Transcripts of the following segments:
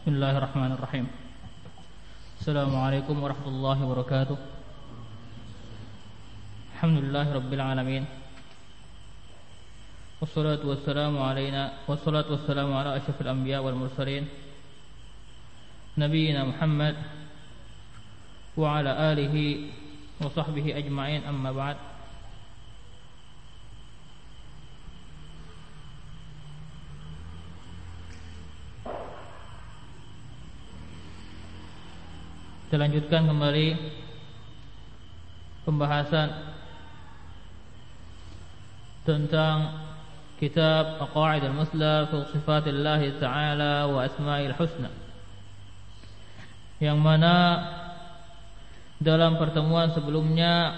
Bismillahirrahmanirrahim. Assalamualaikum warahmatullahi wabarakatuh. Alhamdulillahirabbil alamin. Wassalatu wassalamu ala asyrafil anbiya wal mursalin nabiyina Muhammad wa ala alihi wa sahbihi ajma'in, amma ba'd. Kita lanjutkan kembali pembahasan tentang kitab Aqaid al-Musla fi Sifatillah Ta'ala wa Asma'il Husna, yang mana dalam pertemuan sebelumnya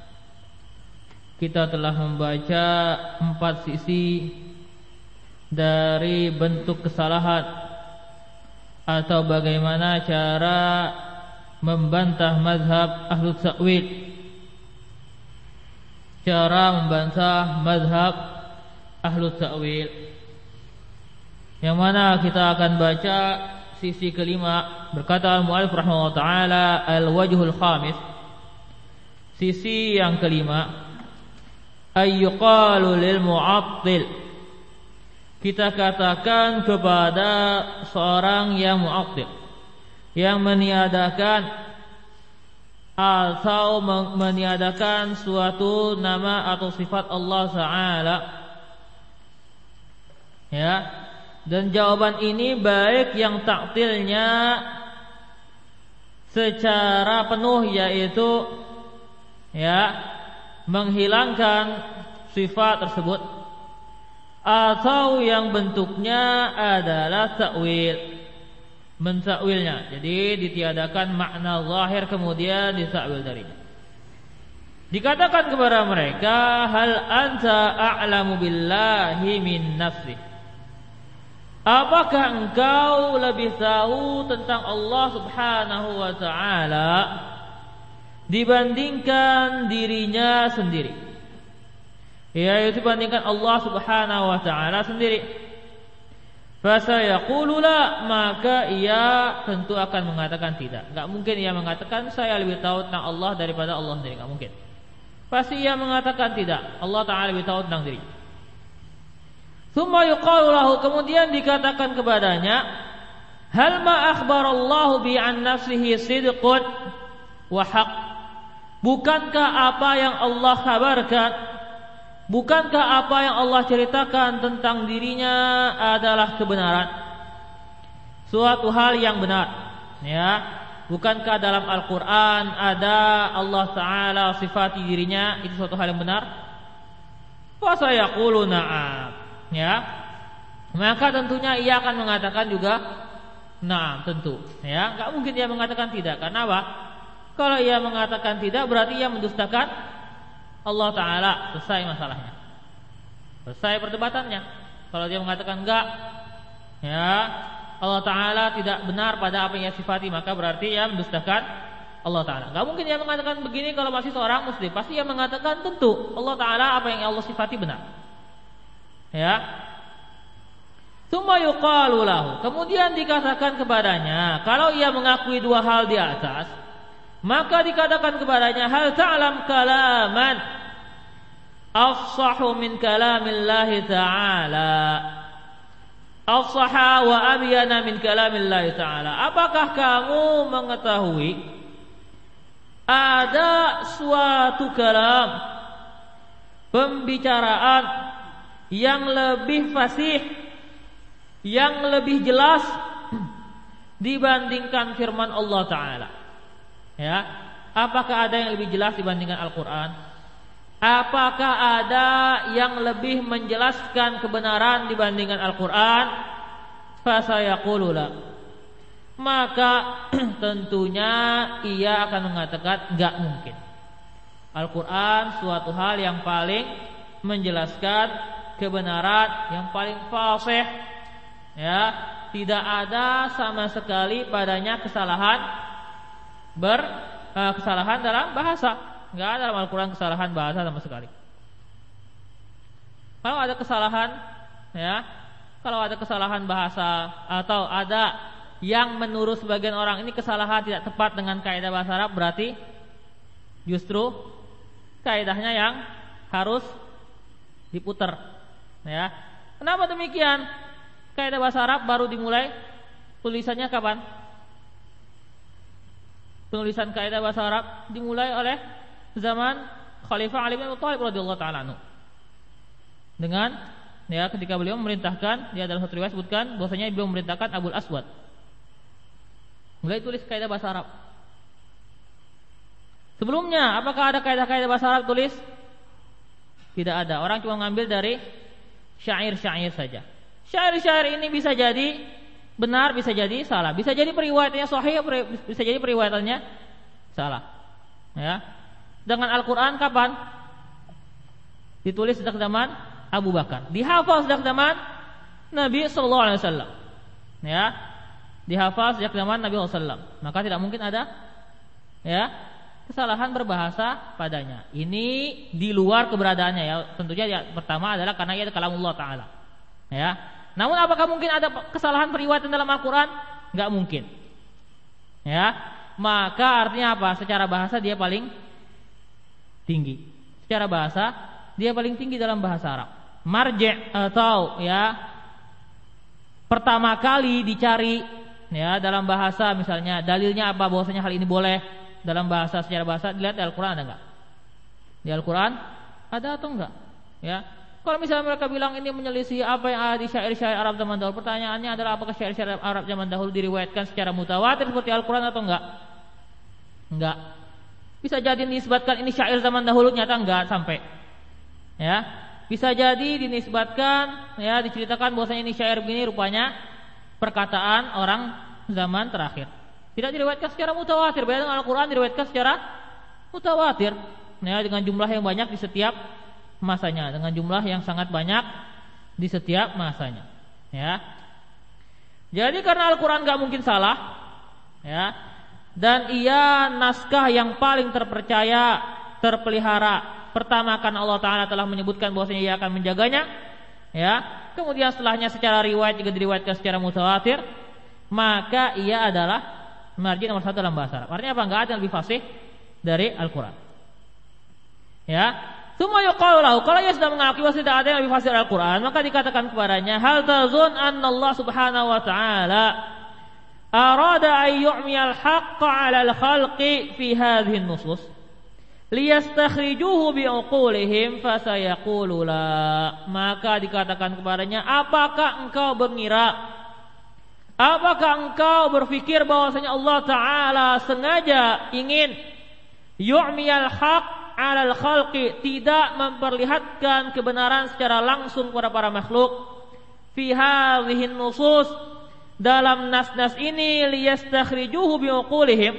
kita telah membaca 4 sisi dari bentuk kesalahan atau bagaimana cara membantah mazhab ahlu ta'wil, cara membantah mazhab ahlu ta'wil, yang mana kita akan baca sisi kelima. Berkata al-mu'allif rahimahullah ta'ala, al-wajhul khamis, sisi yang kelima, ayyuqalu lil mu'attil, kita katakan kepada seorang yang mu'attil, yang meniadakan atau meniadakan suatu nama atau sifat Allah Ta'ala, ya. Dan jawaban ini baik yang taktilnya secara penuh, yaitu ya menghilangkan sifat tersebut, atau yang bentuknya adalah ta'wil, mentakwilnya. Jadi ditiadakan makna zahir kemudian ditakwil darinya. Dikatakan kepada mereka, hal anta a'lamu billahi min nafsi, apakah engkau lebih tahu tentang Allah Subhanahu wa ta'ala dibandingkan dirinya sendiri, yaitu dibandingkan Allah Subhanahu wa ta'ala sendiri. Fasayaqulu la, maka ia tentu akan mengatakan tidak. Enggak mungkin ia mengatakan saya lebih tahu tentang Allah daripada Allah sendiri, enggak mungkin. Pasti ia mengatakan tidak, Allah Ta'ala lebih tahu tentang diri. Tsumma yuqalu lahu, kemudian dikatakan kepadanya, hal ma akhbarallahu bi an nafsihi sidqun wa haqq, bukankah apa yang Allah kabarkan, bukankah apa yang Allah ceritakan tentang dirinya adalah kebenaran, suatu hal yang benar, ya? Bukankah dalam Al-Quran ada Allah Ta'ala sifati dirinya itu suatu hal yang benar? Fa sayaqulu na'am, ya. Maka tentunya ia akan mengatakan juga na'am, tentu, ya. Enggak mungkin dia mengatakan tidak. Karena apa? Kalau ia mengatakan tidak berarti ia mendustakan Allah Ta'ala. Selesai masalahnya, selesai perdebatannya. Kalau dia mengatakan enggak, ya, Allah Ta'ala tidak benar pada apa yang ia sifati, maka berarti ia mendustakan Allah Ta'ala. Enggak mungkin dia mengatakan begini kalau masih seorang muslim. Pasti ia mengatakan tentu Allah Ta'ala apa yang Allah sifati benar, ya. Tsumma yuqalu lahu, kemudian dikatakan kepadanya, kalau ia mengakui dua hal di atas, maka dikatakan kepadanya, hal ta'lam kalaman afsahu min kalamillahi ta'ala, afsaha wa abyana min kalamillahi ta'ala, apakah kamu mengetahui ada suatu kalam, pembicaraan yang lebih fasih, yang lebih jelas dibandingkan firman Allah Ta'ala, ya? Apakah ada yang lebih jelas dibandingkan Al-Quran? Apakah ada yang lebih menjelaskan kebenaran dibandingkan Al-Quran? Fasayaqulu la, maka tentunya ia akan mengatakan enggak mungkin. Al-Quran suatu hal yang paling menjelaskan kebenaran, yang paling fasih, ya, tidak ada sama sekali padanya kesalahan kesalahan dalam bahasa. Enggak ada dalam Al-Quran kesalahan bahasa sama sekali. Kalau ada kesalahan, ya, kalau ada kesalahan bahasa atau ada yang menurut sebagian orang ini kesalahan tidak tepat dengan kaidah bahasa Arab, berarti justru kaidahnya yang harus diputar. Ya. Kenapa demikian? Kaidah bahasa Arab baru dimulai tulisannya kapan? Penulisan kaidah bahasa Arab dimulai oleh zaman Khalifah Ali bin Abi Thalib radhiyallahu taala anhu. Dengan ketika beliau memerintahkan, dia dalam satu riwayat sebutkan bahwasanya beliau memerintahkan Abul Aswad mulai tulis kaidah bahasa Arab. Sebelumnya apakah ada kaidah-kaidah bahasa Arab tulis? Tidak ada. Orang cuma ngambil dari syair-syair saja. Syair-syair ini bisa jadi benar, bisa jadi salah, bisa jadi periwayatannya sahih, bisa jadi periwayatannya salah. Ya. Dengan Al-Qur'an kapan? Ditulis sejak zaman Abu Bakar, dihafal sejak zaman Nabi sallallahu alaihi wasallam. Ya. Dihafal sejak zaman Nabi sallallahu alaihi wasallam. Maka tidak mungkin ada kesalahan berbahasa padanya. Ini di luar keberadaannya ya. Tentunya pertama adalah karena ia kalamullah taala. Ya. Namun apakah mungkin ada kesalahan periwayatan dalam Al-Qur'an? Enggak mungkin. Ya. Maka artinya apa? Secara bahasa dia paling tinggi. Secara bahasa dia paling tinggi dalam bahasa Arab. Marji' atau pertama kali dicari dalam bahasa, misalnya dalilnya apa bahwasanya hal ini boleh dalam bahasa, secara bahasa dilihat di Al-Qur'an ada enggak? Di Al-Qur'an ada atau enggak? Ya. Kalau misalnya mereka bilang ini menyelisih apa yang ada di syair-syair Arab zaman dahulu, pertanyaannya adalah apakah syair-syair Arab zaman dahulu diriwayatkan secara mutawatir seperti Al-Qur'an atau enggak? Enggak. Bisa jadi dinisbatkan ini syair zaman dahulu, nyata enggak sampai. Ya. Bisa jadi dinisbatkan diceritakan bahwasanya ini syair begini, rupanya perkataan orang zaman terakhir. Tidak diriwayatkan secara mutawatir. Beda dengan Al-Qur'an diriwayatkan secara mutawatir. Dengan jumlah yang banyak di setiap masanya, dengan jumlah yang sangat banyak di setiap masanya. Ya. Jadi karena Al-Qur'an enggak mungkin salah, dan ia naskah yang paling terpercaya, terpelihara. Pertama karena Allah Ta'ala telah menyebutkan bahwasanya ia akan menjaganya. Kemudian setelahnya secara riwayat juga diriwayatkan secara mutawatir, maka ia adalah marji nomor 1 dalam bahasa Arab. Artinya apa? Enggak ada yang lebih fasih dari Al-Qur'an. Semua yuqalu lahu, kalau ia sudah mengakui bahwa tidak ada yang lebih fasih dari Al-Qur'an, maka dikatakan kepadanya, hal tazun anna Allah Subhanahu wa ta'ala arada an yu'miyal haqqa 'ala al-khalqi fi hadhihi an-nusus liyastakhrijuhu bi'uqulihim fasayaqulu la. Maka dikatakan kepadanya, apakah engkau berpikir bahwasanya Allah Ta'ala sengaja ingin yu'miyal haqq 'alal khalqi, tidak memperlihatkan kebenaran secara langsung kepada para makhluk, fi hadhihi nusus, dalam nas-nas ini, liyastakhrijuhu biuqulihim,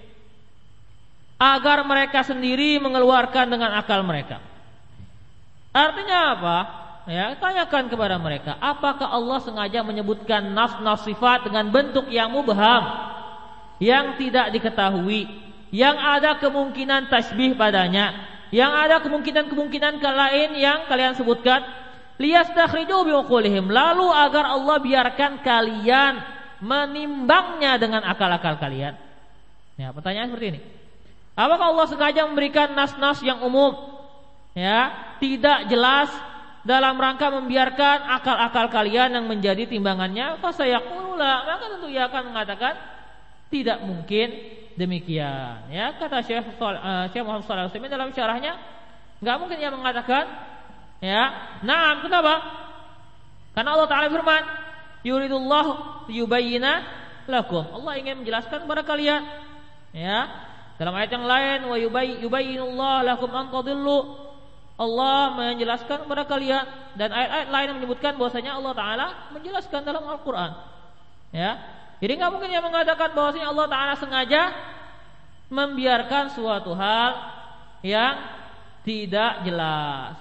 agar mereka sendiri mengeluarkan dengan akal mereka. Artinya apa? Tanyakan kepada mereka, apakah Allah sengaja menyebutkan nas-nas sifat dengan bentuk yang mubham, yang tidak diketahui, yang ada kemungkinan tasbih padanya, yang ada kemungkinan lain yang kalian sebutkan, liyastakhrijuhu biuqulihim, lalu agar Allah biarkan kalian menimbangnya dengan akal-akal kalian. Pertanyaan seperti ini. Apakah Allah sengaja memberikan nas-nas yang umum, tidak jelas, dalam rangka membiarkan akal-akal kalian yang menjadi timbangannya? Fasayaqulu la, maka tentu ia akan mengatakan tidak mungkin demikian. Kata Syekh Muhammad Shalih Al-Utsaimin dalam syarahnya, enggak mungkin ia mengatakan na'am. Kenapa? Karena Allah Ta'ala firman, yuridullahu yubayyina lakum, Allah ingin menjelaskan kepada kalian. Dalam ayat yang lain, wa yubayyinullahu lakum an tadillu, Allah menjelaskan kepada kalian. Dan ayat-ayat lain yang menyebutkan bahwasanya Allah Ta'ala menjelaskan dalam Al-Qur'an. Jadi enggak mungkin dia mengatakan bahwasanya Allah Ta'ala sengaja membiarkan suatu hal yang tidak jelas.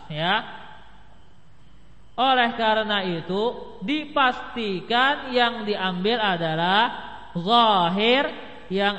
Oleh karena itu dipastikan yang diambil adalah zahir yang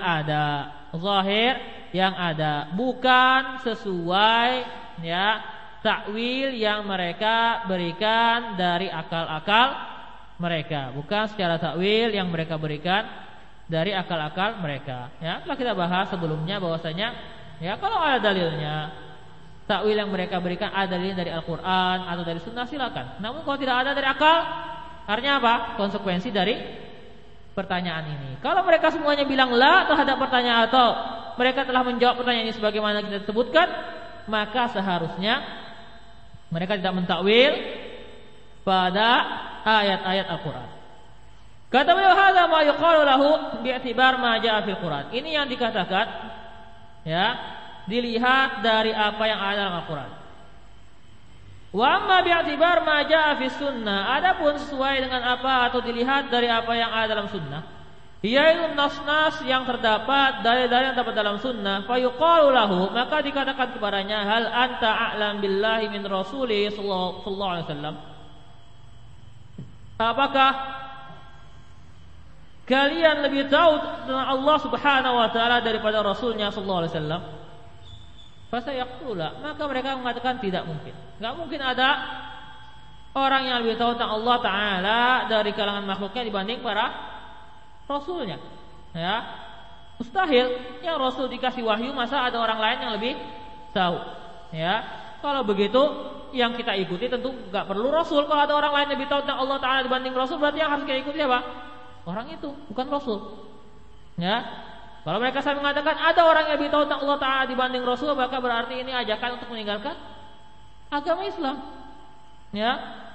ada, bukan sesuai takwil yang mereka berikan dari akal-akal mereka, bukan secara takwil yang mereka berikan dari akal-akal mereka. Ya, telah kita bahas sebelumnya bahwasanya ya kalau ada dalilnya, takwil yang mereka berikan ada dalilnya dari Al-Qur'an atau dari Sunnah silakan. Namun kalau tidak ada dari akal, artinya apa? Konsekuensi dari pertanyaan ini. Kalau mereka semuanya bilang la terhadap pertanyaan atau mereka telah menjawab pertanyaan ini sebagaimana kita sebutkan, maka seharusnya mereka tidak mentakwil pada ayat-ayat Al-Qur'an. Kata beliau, hadza ma yuqalu lahu bi'tibar ma jaa fil Qur'an. Ini yang dikatakan ya, dilihat dari apa yang ada dalam Al-Qur'an. Wa amma bi'tibar ma jaa fis sunnah, adapun sesuai dengan apa atau dilihat dari apa yang ada dalam sunnah, yaitu nas-nas yang terdapat dalil-dalil yang terdapat dalam sunnah, fa yuqalu lahu, maka dikatakan kepadanya, hal anta a'lam billahi min rasuli sallallahu alaihi wasallam. Apakah kalian lebih tahu tentang Allah Subhanahu wa taala daripada Rasulnya sallallahu alaihi wasallam? Fasayaqula, maka mereka mengatakan tidak mungkin. Enggak mungkin ada orang yang lebih tahu tentang Allah taala dari kalangan makhluknya dibanding para rasulnya. Ya. Mustahil. Yang Rasul dikasih wahyu, masa ada orang lain yang lebih tahu? Ya. Kalau begitu yang kita ikuti tentu enggak perlu Rasul. Kalau ada orang lain yang lebih tahu tentang Allah taala dibanding Rasul, berarti yang harus kita ikuti apa? Orang itu, bukan Rasul. Ya. Kalau mereka sampai mengatakan ada orang yang lebih tahu tentang Allah Ta'ala dibanding Rasul, maka berarti ini ajakan untuk meninggalkan agama Islam. Ya.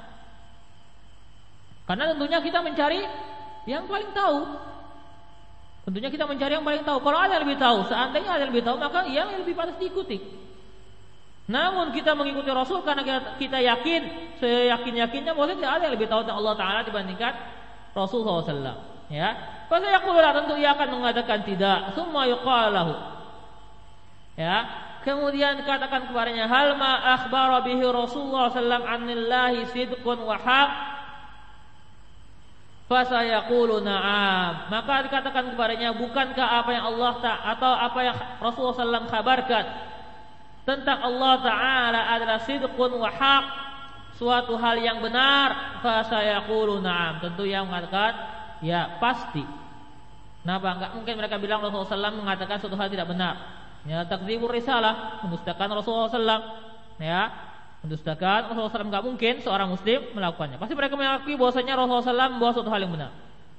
Karena tentunya kita mencari yang paling tahu. Tentunya kita mencari yang paling tahu. Kalau ada yang lebih tahu, seandainya ada yang lebih tahu, maka yang lebih pantas diikuti. Namun kita mengikuti Rasul karena kita yakin, seyakin-yakinnya bahwa tidak ada yang lebih tahu tentang Allah Ta'ala dibandingkan Rasul SAW. Ya, pasti yaqululah, tentu ia akan mengatakan tidak. Summa yuqalu lahu. Ya, kemudian dikatakan kepadanya, hal ma akhbara bihi Rasulullah sallallahu anillahi sidqun wa haq. Fasayaqulu na'am. Maka dikatakan kepadanya, bukankah apa yang Allah atau apa yang Rasulullah SAW kabarkan tentang Allah Ta'ala adalah sidqun wa haq, suatu hal yang benar? Fasayaqulu na'am. Tentu yang mengatakan ya pasti. Kenapa? Enggak mungkin mereka bilang Rasulullah SAW mengatakan suatu hal tidak benar. Ya, takdzibur risalah, mendustakan Rasulullah SAW. Ya, mendustakan Rasulullah SAW, enggak mungkin seorang muslim melakukannya. Pasti mereka mengakui bahwasanya Rasulullah SAW membawa suatu hal yang benar.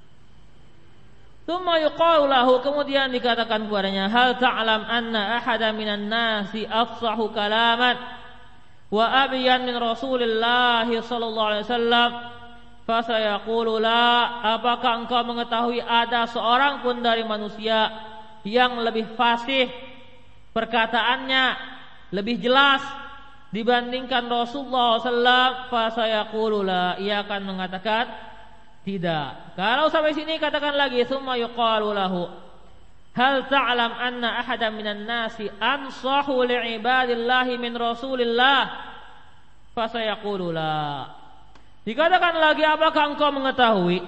Tsumma yuqalu lahu, kemudian dikatakan kepadanya, hal ta'lam anna ahada minan nasi afsahu kalaman wa abyan min Rasulillah sallallahu alaihi wasallam. Fasayaqulu la, apakah engkau mengetahui ada seorang pun dari manusia yang lebih fasih perkataannya, lebih jelas dibandingkan Rasulullah SAW? Fasayaqulu la, ia akan mengatakan tidak. Kalau sampai sini katakan lagi, summa yuqalu lahu, hal ta'lam anna ahada minan nasi ansahu li'ibadillahi min Rasulillah? Fasayaqulu la. Dikatakan lagi, apakah engkau mengetahui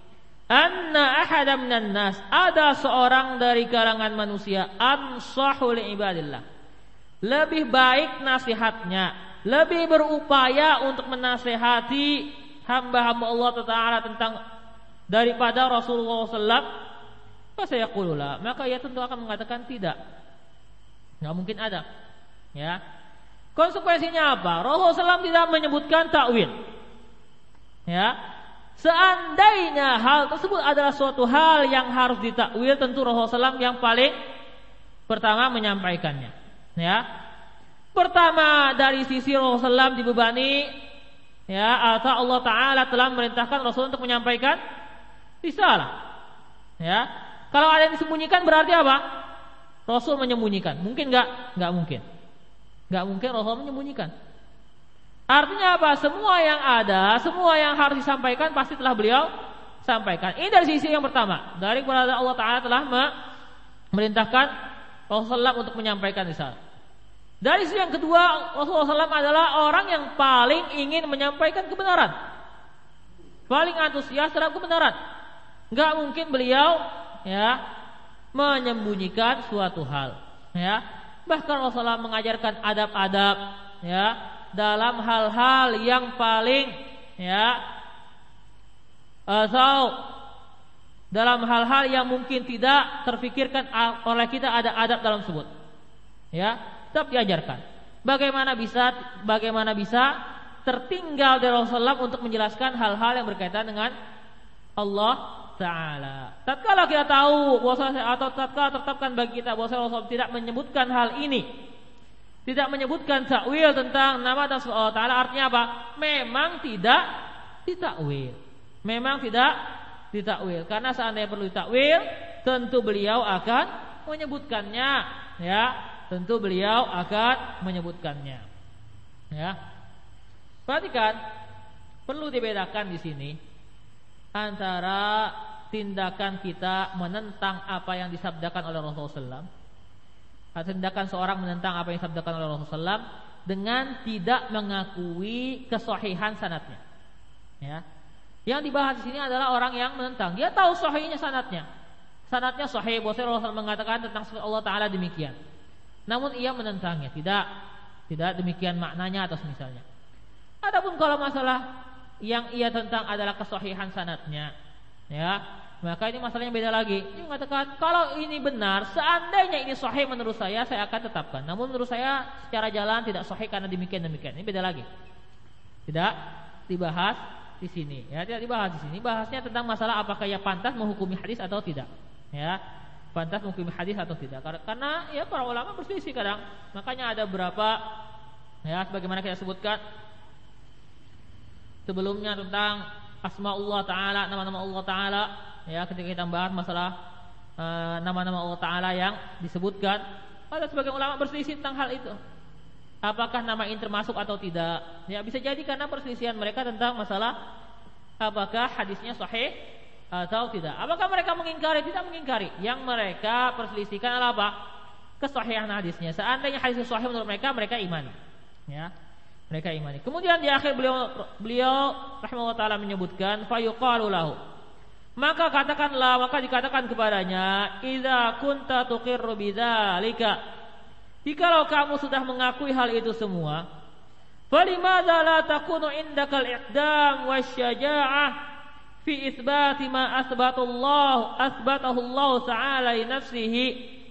anna ahada minan nas, ada seorang dari kalangan manusia ansahu li ibadillah, lebih baik nasihatnya, lebih berupaya untuk menasihati hamba-hamba Allah Ta'ala tentang daripada Rasulullah SAW? Fasayaqulu la, maka ia tentu akan mengatakan tidak. Enggak mungkin ada. Ya. Konsekuensinya apa? Rasulullah SAW tidak menyebutkan takwil. Ya, seandainya hal tersebut adalah suatu hal yang harus ditakwil, tentu Rasulullah SAW yang paling pertama menyampaikannya. Ya, pertama dari sisi Rasulullah SAW dibebani, ya, atau Allah Taala telah memerintahkan Rasul untuk menyampaikan risalah. Ya, kalau ada yang disembunyikan berarti apa? Rasul menyembunyikan. Mungkin enggak? Enggak mungkin. Enggak mungkin Rasul menyembunyikan. Artinya apa? Semua yang ada, semua yang harus disampaikan pasti telah beliau sampaikan. Ini dari sisi yang pertama, dari kepada Allah Ta'ala telah memerintahkan Rasulullah untuk menyampaikan risalah. Dari sisi yang kedua, Rasulullah SAW adalah orang yang paling ingin menyampaikan kebenaran, paling antusias terhadap kebenaran. Enggak mungkin beliau ya menyembunyikan suatu hal. Ya, bahkan Rasulullah mengajarkan adab-adab ya dalam hal-hal yang paling ya atau dalam hal-hal yang mungkin tidak terfikirkan oleh kita ada adab dalam tersebut. Ya, tetap diajarkan. Bagaimana bisa tertinggal dari Rasulullah untuk menjelaskan hal-hal yang berkaitan dengan Allah Ta'ala. Tatkala kita tahu atau tatkala tetapkan bagi kita bahwa Rasulullah tidak menyebutkan hal ini, tidak menyebutkan takwil tentang nama dan sifat Allah Ta'ala, artinya apa? Memang tidak ditakwil. Memang tidak ditakwil. Karena seandainya perlu ditakwil, tentu beliau akan menyebutkannya. Ya, tentu beliau akan menyebutkannya. Ya. Perhatikan, perlu dibedakan di sini antara tindakan kita menentang apa yang disabdakan oleh Rasulullah SAW, tindakan seorang menentang apa yang disabdakan oleh Rasulullah SAW dengan tidak mengakui kesahihan sanadnya. Ya. Yang dibahas di sini adalah orang yang menentang. Dia tahu sahihnya sanadnya. Sanadnya sahih, bahwa Rasulullah mengatakan tentang sifat Allah Ta'ala demikian. Namun ia menentangnya, tidak demikian maknanya atau misalnya. Adapun kalau masalah yang ia tentang adalah kesahihan sanadnya, ya, maka ini masalahnya beda lagi. Dia mengatakan kalau ini benar, seandainya ini sahih menurut saya akan tetapkan. Namun menurut saya secara jalan tidak sahih karena demikian. Ini beda lagi. Tidak dibahas di sini. Ya, tidak dibahas di sini. Bahasnya tentang masalah apakah ia pantas menghukumi hadis atau tidak. Ya, pantas menghukumi hadis atau tidak. Karena ya para ulama berselisih kadang. Makanya ada berapa, ya, sebagaimana kita sebutkan sebelumnya tentang asmaullah Ta'ala, nama-nama Allah Ta'ala. Ya, ketika kita bahas masalah nama-nama Allah Ta'ala yang disebutkan, ada sebagian ulama berselisih tentang hal itu. Apakah nama ini termasuk atau tidak? Ya, bisa jadi karena perselisihan mereka tentang masalah apakah hadisnya sahih atau tidak. Apakah mereka mengingkari? Tidak mengingkari. Yang mereka perselisihkan adalah apa? Kesahihan hadisnya. Seandainya hadisnya sahih menurut mereka imani. Ya, mereka imani. Kemudian di akhir beliau rahimahullah taala menyebutkan fayuqalu lahu. Maka dikatakan kepadanya, idza kunta tuqirru bidzalika. Jikalau kamu sudah mengakui hal itu semua, falimadza la takunu indakal iqdam wasyaja'ah fi itsbati ma asbatahu Allah Ta'ala li nafsihi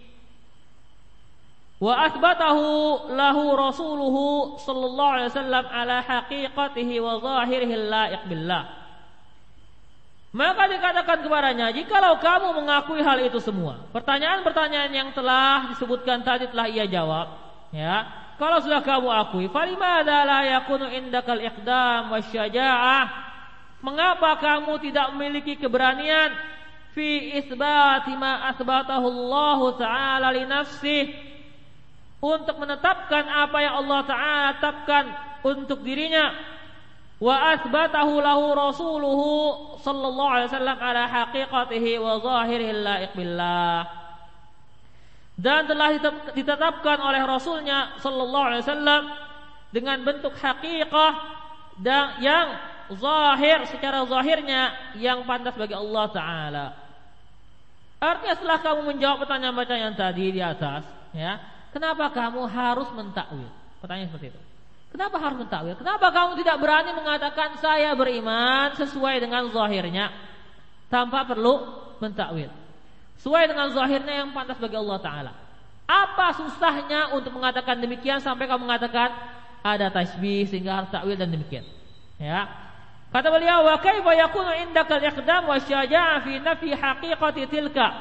wa asbatahu lahu rasuluhu sallallahu alaihi wasallam ala haqiqatihi wa zahirihi laiq billah. Maka dikatakan kepadanya, jikalau kamu mengakui hal itu semua, pertanyaan-pertanyaan yang telah disebutkan tadi telah ia jawab, ya. Kalau sudah kamu akui, falimadza la yakunu indakal iqdam wasyaja'ah? Mengapa kamu tidak memiliki keberanian fi isbati ma asbatahu Allah Ta'ala li nafsihi, untuk menetapkan apa yang Allah Ta'ala tetapkan untuk dirinya, wa asbatahu lahu rasuluhu sallallahu alaihi wasallam ala haqiqatihi wa zahirihi laiq billah, dan telah ditetapkan oleh Rasulnya sallallahu alaihi wasallam dengan bentuk haqiqah dan yang zahir, secara zahirnya yang pantas bagi Allah Ta'ala. Artinya setelah kamu menjawab pertanyaan-pertanyaan tadi di atas, ya, kenapa kamu harus mentakwil? Pertanyaan seperti itu. Kenapa harus mentakwil? Kenapa kamu tidak berani mengatakan saya beriman sesuai dengan zahirnya tanpa perlu mentakwil? Sesuai dengan zahirnya yang pantas bagi Allah Ta'ala. Apa susahnya untuk mengatakan demikian sampai kamu mengatakan ada tasbih sehingga harus takwil dan demikian? Ya. Kata beliau, wa kaifa yakunu indakal iqdam wa syaja'ah fi nafi haqiqati tilka.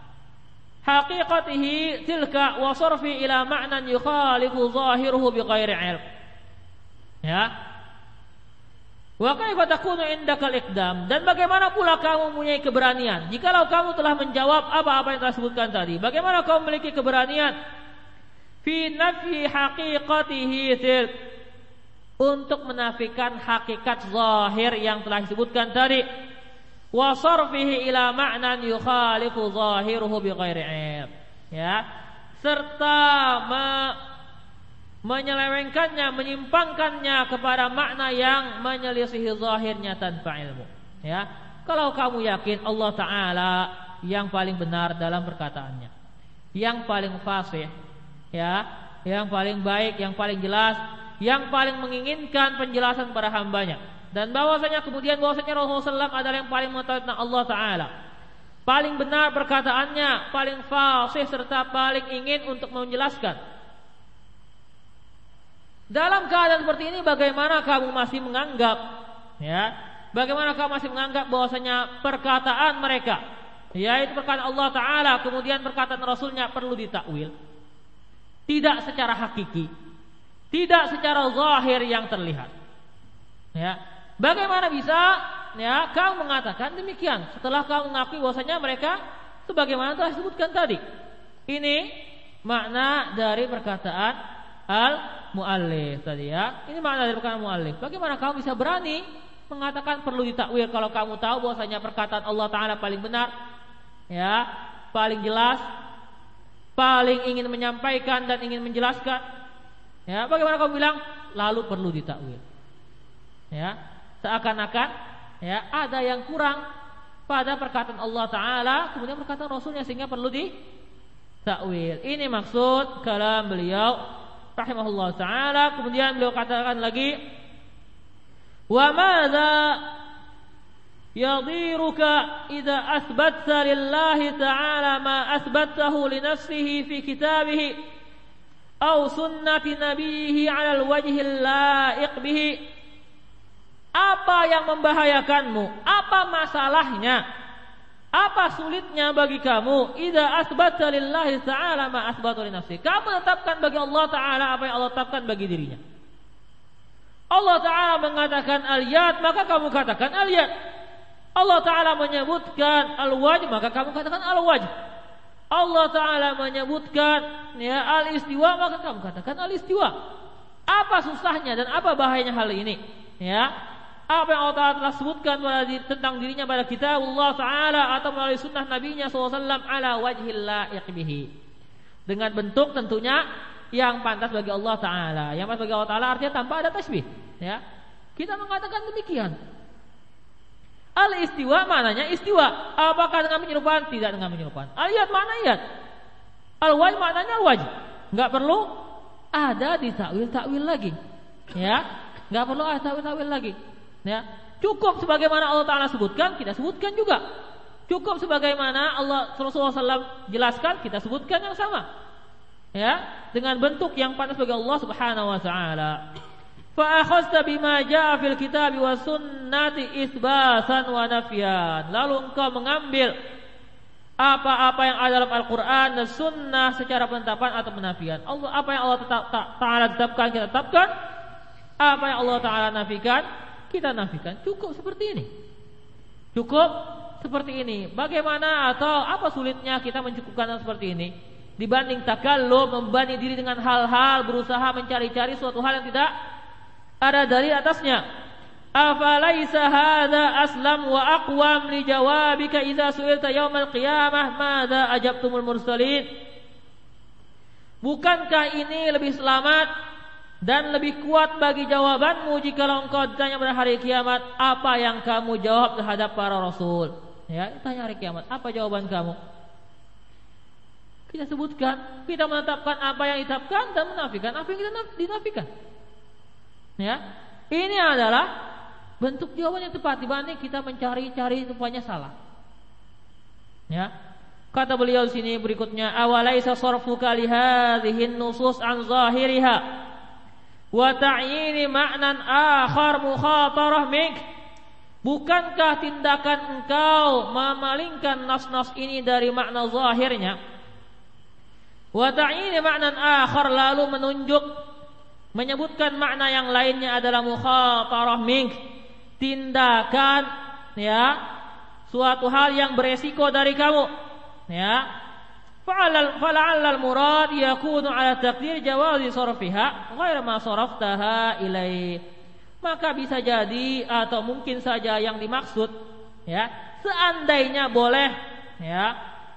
Haqiqatihi tilka wa sarfi ila ma'nan yukhalifu zahiruhu bighairi ilm. Ya. Wa kaifa takunu indakal iqdam, dan bagaimana pula kamu mempunyai keberanian jikalau kamu telah menjawab apa-apa yang telah disebutkan tadi? Bagaimana kamu memiliki keberanian fi nafi haqiqatihi tilk, untuk menafikan hakikat zahir yang telah disebutkan tadi, wa sarfihi ila ma'nan yukhalifu zahiruhu bighairi ilm, ya, serta menyelewengkannya, menyimpangkannya kepada makna yang menyelisihi zahirnya tanpa ilmu. Ya, kalau kamu yakin Allah Ta'ala yang paling benar dalam perkataannya, yang paling fasih, ya, yang paling baik, yang paling jelas, yang paling menginginkan penjelasan para hambanya, Dan bahwasanya Rasulullah SAW adalah yang paling mengetahui tentang Allah Ta'ala, paling benar perkataannya, paling fasih, serta paling ingin untuk menjelaskan. Dalam keadaan seperti ini, bagaimana kamu masih menganggap, ya, bagaimana kamu masih menganggap bahwasanya perkataan mereka, yaitu perkataan Allah Ta'ala, kemudian perkataan Rasulnya perlu ditakwil, tidak secara hakiki, tidak secara zahir yang terlihat. Ya, bagaimana bisa, ya, kamu mengatakan demikian setelah kamu mengakui bahwasanya mereka sebagaimana telah disebutkan tadi? Ini makna dari perkataan al-muallif tadi, ya. Ini makna dari perkataan muallif. Bagaimana kamu bisa berani mengatakan perlu ditakwil kalau kamu tahu bahwasanya perkataan Allah Ta'ala paling benar, ya, paling jelas, paling ingin menyampaikan dan ingin menjelaskan, ya. Bagaimana kamu bilang lalu perlu ditakwil? Ya, seakan-akan, ya, ada yang kurang pada perkataan Allah Ta'ala kemudian perkataan Rasulnya sehingga perlu ditakwil. Ini maksud kalam beliau rahimahullah Ta'ala. Kemudian beliau katakan lagi, wa madza yadhiruka idza asbatta lillahi ta'ala ma asbattahu li nafsihi fi kitabihi aw sunnati nabiyhi 'ala al-wajhi al-la'iq bihi. Apa yang membahayakanmu? Apa masalahnya? Apa sulitnya bagi kamu? Idza asbatta lillahi ta'ala ma asbata li nafsihi. Kamu tetapkan bagi Allah Ta'ala apa yang Allah tetapkan bagi dirinya. Allah Ta'ala mengatakan al-yad, maka kamu katakan al-yad. Allah Ta'ala menyebutkan al-wajh, maka kamu katakan al-wajh. Allah Ta'ala menyebutkan, ya, al-istiwa, maka kamu katakan al-istiwa. Apa susahnya dan apa bahayanya hal ini? Ya, apa yang Allah Ta'ala telah sebutkan tentang dirinya pada kitab Allah Ta'ala atau melalui sunnah Nabi-Nya SAW ala wajhil la'iq bihi, dengan bentuk tentunya yang pantas bagi Allah Ta'ala. Yang pantas bagi Allah Ta'ala artinya tanpa ada tasbih, ya. Kita mengatakan demikian. Al-istiwa maknanya istiwa. Apakah dengan penyerupaan? Tidak dengan penyerupaan. Al-yad makna yad. Al-wajh maknanya al-wajh. Enggak perlu ada ditakwil-takwil lagi, ya. Enggak perlu ada takwil-takwil lagi, ya. Cukup sebagaimana Allah Ta'ala sebutkan, kita sebutkan juga. Cukup sebagaimana Rasulullah SAW jelaskan, kita sebutkan yang sama, ya, dengan bentuk yang pantas bagi Allah Subhanahu wa Ta'ala. Fa akhadta bima jaa fil kitab wa sunnati isbatan wa nafyan. Lalu engkau mengambil apa-apa yang ada dalam Al-Qur'an dan sunnah secara penetapan atau penafian. Apa yang Allah Ta'ala tetapkan, kita tetapkan. Apa yang Allah Ta'ala nafikan, kita nafikan. Cukup seperti ini. Cukup seperti ini. Bagaimana atau apa sulitnya kita mencukupkan seperti ini dibanding takallum, membebani diri dengan hal-hal, berusaha mencari-cari suatu hal yang tidak ada dari atasnya. Afalaisa hadza aslam wa aqwam li jawabika idza su'ilta yaumal qiyamah madza ajabtumul mursalin. Bukankah ini lebih selamat dan lebih kuat bagi jawabanmu jikalau engkau ditanya pada hari kiamat, apa yang kamu jawab terhadap para rasul? Ya, ditanya hari kiamat, apa jawaban kamu? Kita sebutkan, kita menetapkan apa yang ditetapkan dan menafikan apa yang kita dinafikan. Ya, ini adalah bentuk jawaban yang tepat dibanding kita mencari-cari rupanya salah. Ya, kata beliau di sini berikutnya, awalaisa sarfuka li hadhihi nusus an zahiriha wa ta'yini ma'nan akhar mukhatarah mink. Bukankah tindakan engkau memalingkan nas-nas ini dari makna zahirnya, wa ta'yini ma'nan akhar, lalu menyebutkan makna yang lainnya adalah mukhatarah mink, tindakan, ya, suatu hal yang beresiko dari kamu, ya. Fala'allal murad yakunu ala taqdir jawazi sarfiha ghairu ma saraftaha ilaih. Maka bisa jadi atau mungkin saja yang dimaksud, ya, seandainya boleh, ya,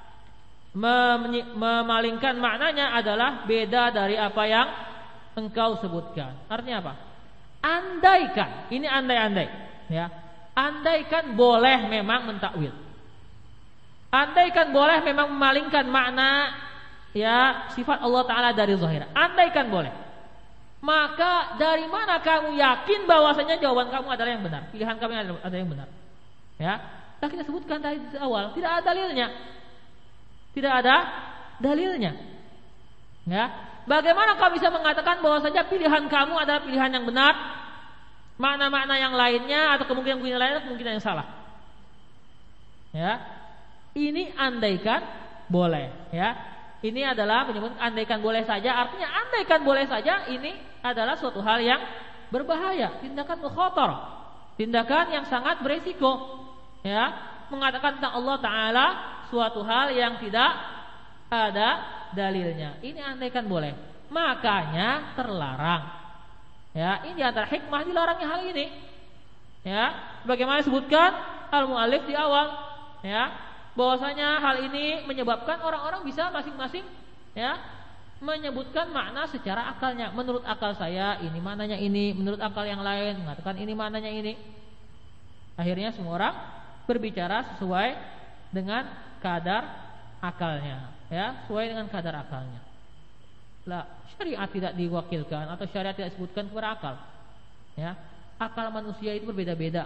memalingkan maknanya adalah beda dari apa yang engkau sebutkan. Artinya apa? Andaikan, ini andai-andai, ya. Andaikan boleh memang mentakwil. Andaikan boleh memang memalingkan makna, ya, sifat Allah Ta'ala dari zahir. Andaikan boleh. Maka dari mana kamu yakin bahwasanya jawaban kamu adalah yang benar, pilihan kamu adalah yang benar? Ya, kita sebutkan tadi di awal, tidak ada dalilnya. Tidak ada dalilnya. Ya, bagaimana kau bisa mengatakan bahwasanya pilihan kamu adalah pilihan yang benar? Makna-makna yang lainnya atau kemungkinan lainnya kemungkinan yang salah. Ya, ini andaikan boleh. Ya, ini adalah penyebut andaikan boleh saja. Artinya andaikan boleh saja ini adalah suatu hal yang berbahaya, tindakan mukhatar, tindakan yang sangat beresiko. Ya, mengatakan tentang Allah Ta'ala suatu hal yang tidak ada dalilnya. Ini andaikan boleh, makanya terlarang. Ya, ini antara hikmah dilarangnya hal ini. Ya, bagaimana disebutkan al-mu'allif di awal. Ya, bahwasanya hal ini menyebabkan orang-orang bisa masing-masing ya menyebutkan makna secara akalnya. Menurut akal saya ini maknanya ini, menurut akal yang lain mengatakan ini maknanya ini. Akhirnya semua orang berbicara sesuai dengan kadar akalnya, ya, sesuai dengan kadar akalnya. Lah, syariat tidak diwakilkan atau syariat tidak disebutkan kepada akal. Ya, akal manusia itu berbeda-beda.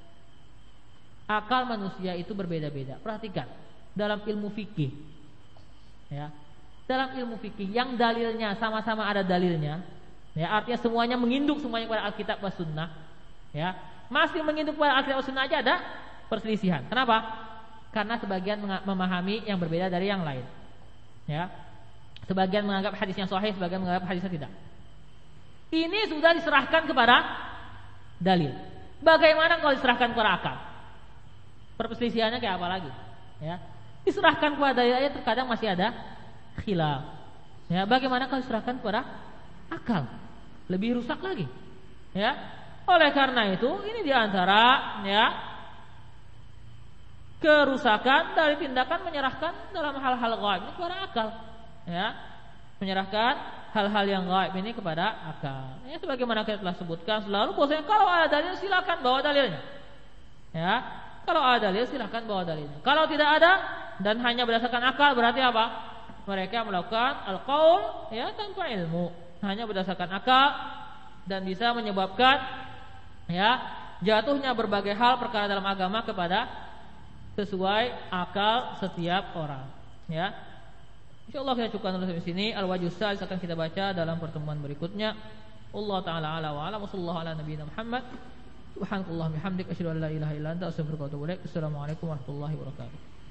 Akal manusia itu berbeda-beda. Perhatikan dalam ilmu fikih, ya, dalam ilmu fikih yang dalilnya sama-sama ada dalilnya, ya, artinya semuanya menginduk semuanya kepada Alkitab dan Sunnah, ya, masih menginduk kepada Alkitab dan Sunnah aja ada perselisihan. Kenapa? Karena sebagian memahami yang berbeda dari yang lain. Ya, sebagian menganggap hadisnya sahih, sebagian menganggap hadisnya tidak. Ini sudah diserahkan kepada dalil. Bagaimana kalau diserahkan kepada akal? Perselisihannya kayak apa lagi? Ya, diserahkan kepada dalil aja terkadang masih ada khilaf. Ya, bagaimana kalau diserahkan kepada akal? Lebih rusak lagi. Ya, oleh karena itu ini diantara ya kerusakan dari tindakan menyerahkan dalam hal-hal gaib ini kepada akal. Ya, menyerahkan hal-hal yang gaib ini kepada akal. Ya, sebagaimana kita telah sebutkan selalu bahwasanya kalau ada dalil silakan bawa dalilnya. Ya, kalau ada dalil silakan bawa dalilnya. Kalau tidak ada dan hanya berdasarkan akal berarti apa? Mereka melakukan al-qaul ya tanpa ilmu, hanya berdasarkan akal dan bisa menyebabkan ya jatuhnya berbagai hal perkara dalam agama kepada sesuai akal setiap orang. Ya, insyaallah kita cukupkan sampai sini. Al-wajhus salis akan kita baca dalam pertemuan berikutnya. Allah taala ala wa ala sallallahu ala nabiyina Muhammad. Subhanallah bihamdik asyhadu an la ilaha illa anta astaghfiruka wa atubu ilaik. Assalamualaikum warahmatullahi wabarakatuh.